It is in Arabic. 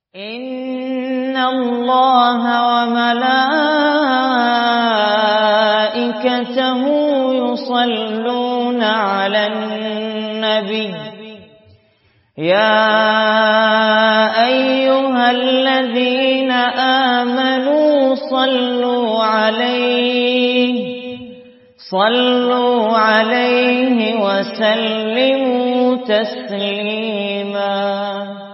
إن الله وملائكته يصلون على النبي يا أيها الذين آمنوا صلوا عليه وسلموا تسليما.